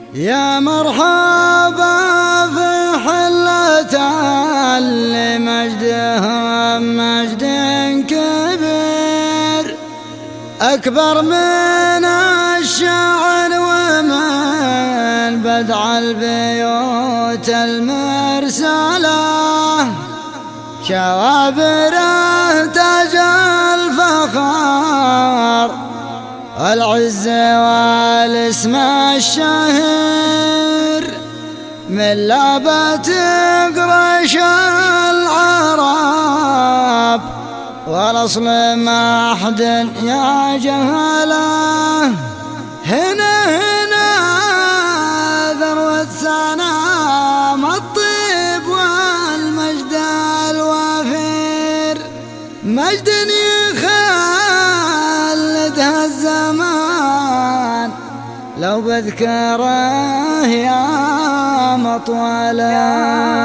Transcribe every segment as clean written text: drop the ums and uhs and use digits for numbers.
يا مرحبا في حلة اللي مجدهم مجد كبير أكبر من الشعر ومن بدع البيوت المرسلة شوابره تاج الفخار العز والاسم الشهير من لابة قريش العرب والاصل ما أحد يا جهله هنا ذروة سنام الطيب والمجد الوفير مجد يخلدها الزمان لو بذكره يا مطولة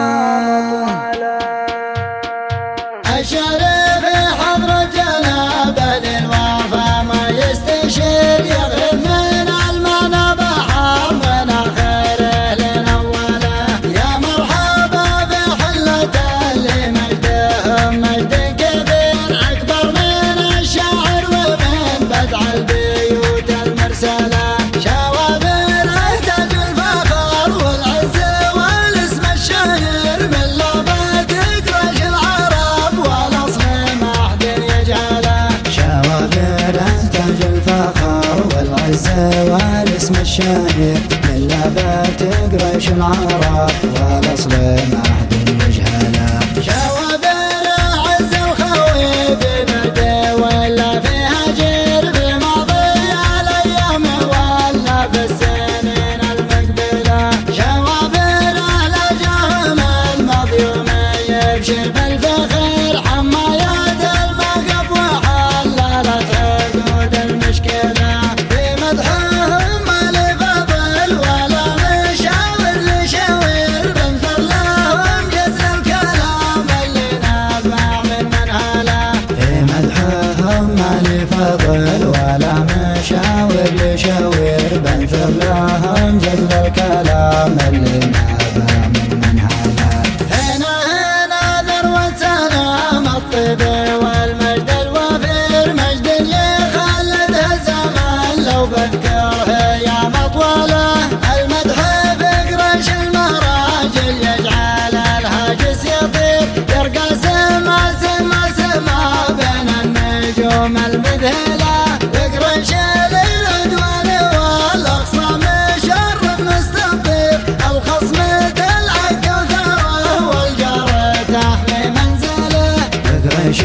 الشريف حضر جنابه للوفا ما يستشير يغرب من المنى بحر من آخره لنوله يا مرحبا في حلة اللي مجدهم مجد كبير أكبر من الشعر ومن بدع البيوت المرسلة والاسم الشهير من لابة قريش العرب والاصل ما أحد يجهله شوابير عز الخوي في برده ولا في هجر في ماضي الايام ولا في السنين المقبله شوابير على جهم المظيوم يبشر بالفخر حمايات الموقف وحللت عقود المشكله مدحهم لفضل ولا مشاور لشاور بنثر لهم جزل الكلام اللي نابع من منهله مدحهم لفضل ولا مشاور لشاور بنثر لهم جزل الكلام اللي نابع من منهله هنا ذروة سلام الطيب والمجد الوفير مجد يخلدها الزمان لو بذكره يا مطولة المدح في قريش المراجل يجعل الهاجس يطير يرقى سما سما سما بين النجوم المذهلة بقريش للعدوان والأخصام شرف مستطير الخصم تلعب كوثره والجار تحمي منزله بقريش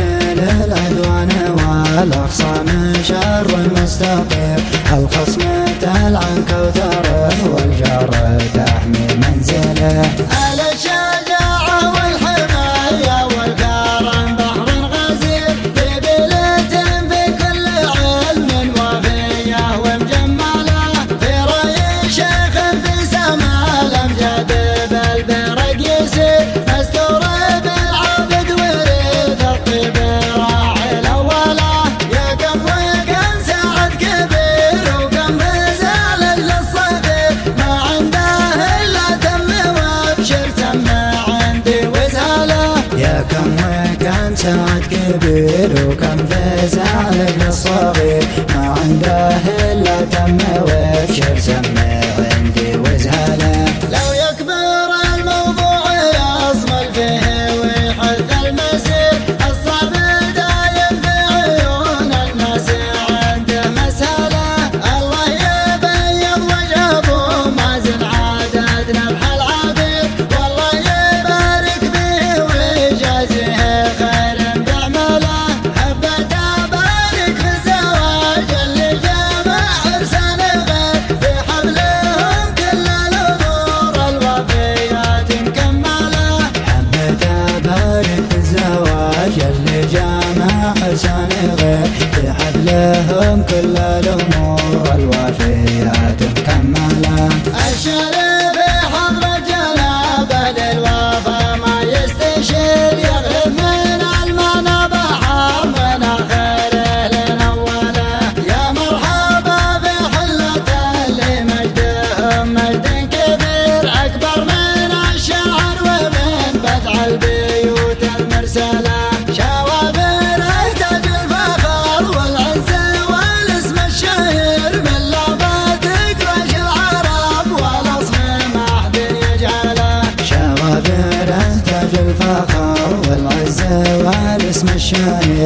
للعدوان والأخصام شر مستطير الخصم تلعن كوثره والجار تحمي منزله على الشجاعة والحماية والكرم بحر غزير في بلاد في كل علم وفيه ومجمله في رأي شيخ في سماء الأمجاد بالبرق يسير مستور بالعبد وريث الطيب راعي الأولى يا كم وكم سعد كبير وكم فزع للصغير ما عنده إلا تم وابشر سمع عندي وزهله يا كم وكم سعد كبير وكم فزع للصغير ما عنده إلا تم وابشر سمع عندي وزهله لو يكبر الموضوع يصمل فيه ويحث المسير الصعب دايم في عيون الناس عنده مسهله الله يبيض وجه ابو مازن عدد نبح العبيد والله يبارك فيه ويجازيه خير بعمله حبيت ابارك في الزواج اللي جمع عرسان غير في حبلهم كل الامور الوفيات مكمله حبيت ابارك في الزواج اللي جمع عرسان غير في حبلهم كل الامور الوفيات مكمله الشريف حضر جنابه للوفا ما يستشير يغرب من المنى بحر من آخره لنوله يا مرحبا في حلة اللي مجدهم مجد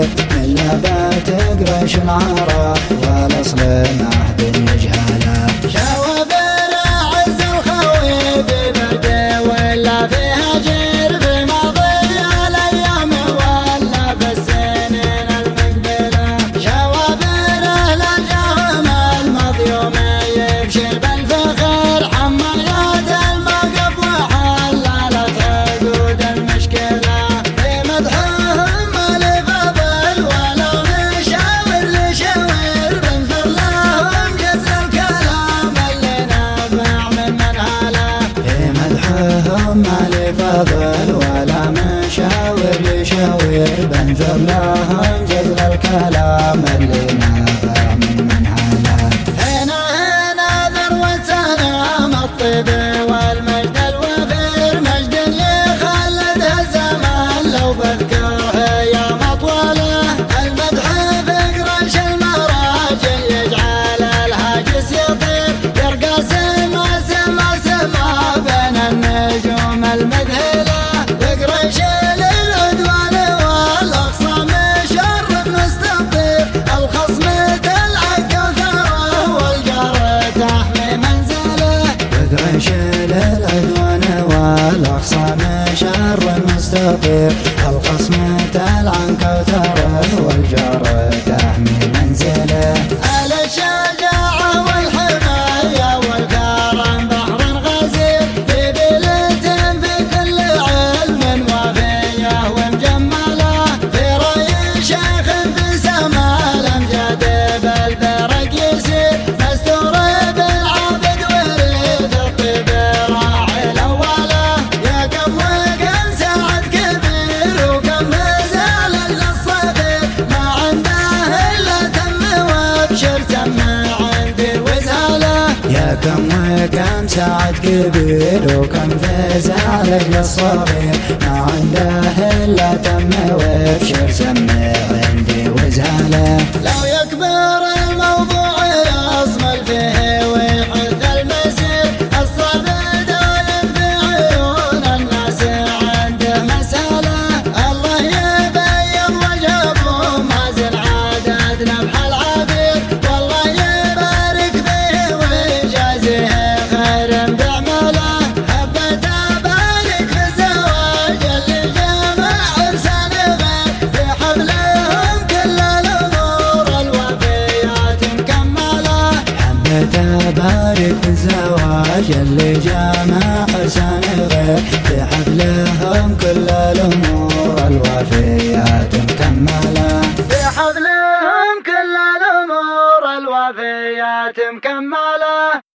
صغير من لابات قريش العرب والاصل معهد يجهله شوابر عز الخوي في برد ولا في هجر في ماضي الايام ولا في السنين المقبله شوابر الجهم المظيوم يبشر بالفخر حمايات الموقف وحلالة عقود المشكله في مدحهم الفضل ولا مشاور لشاور بنثر لهم جزر الكلام اللي نابع من منهله في مدحهم الفضل ولا مشاور لشاور بنثر لهم جزر الكلام اللي نابع من منهله هنا ذروة سلام الطيب والمجد الوفير مجد يخلدها الزمان لو بذكره يا مطوله المدح في قريش المراجل يجعل الهاجس يطير يرقى سما سما سما بين النجوم المذهله بقريش للعدوان والاخصام شرف مستطير الخصم تلعب كوثره والجار تحمي منزله بقريش للعدوان والاخصام شر مستطير الخصم تلعن كوثره والجار تحمي منزله الشجاعه والحمايه والكرم بحر غزير في بلده في كل علم وفيه ومجمله في راي شيخ في سما الامجاد بالبرق يسير مستور بالعابد وريد الطيب راعي الاوله يا كم وكم سعد كبير وكم زال للصغير ما عنده الا تم وابشر سمع عندي وزاله يا كم وكم سعد كبير وكم فاز عليك للصغير ما عنده الا تم وابشر سمع عندي وزاله لو يكبر الموضوع يصمل فيه ويحث المسير الصبر دايم في عيون الناس عنده مساله الله يبين وجه ابو مازن عدد نبح العبير والله يبارك فيه ويجازيه خير بعمله حبيت ابارك في الزواج اللي جمع عرسان غير في حفلهم كل الامور الوفيات مكمله حبيت ابارك في الزواج اللي جمع عرسان غير في حفلهم كل الامور الوفيات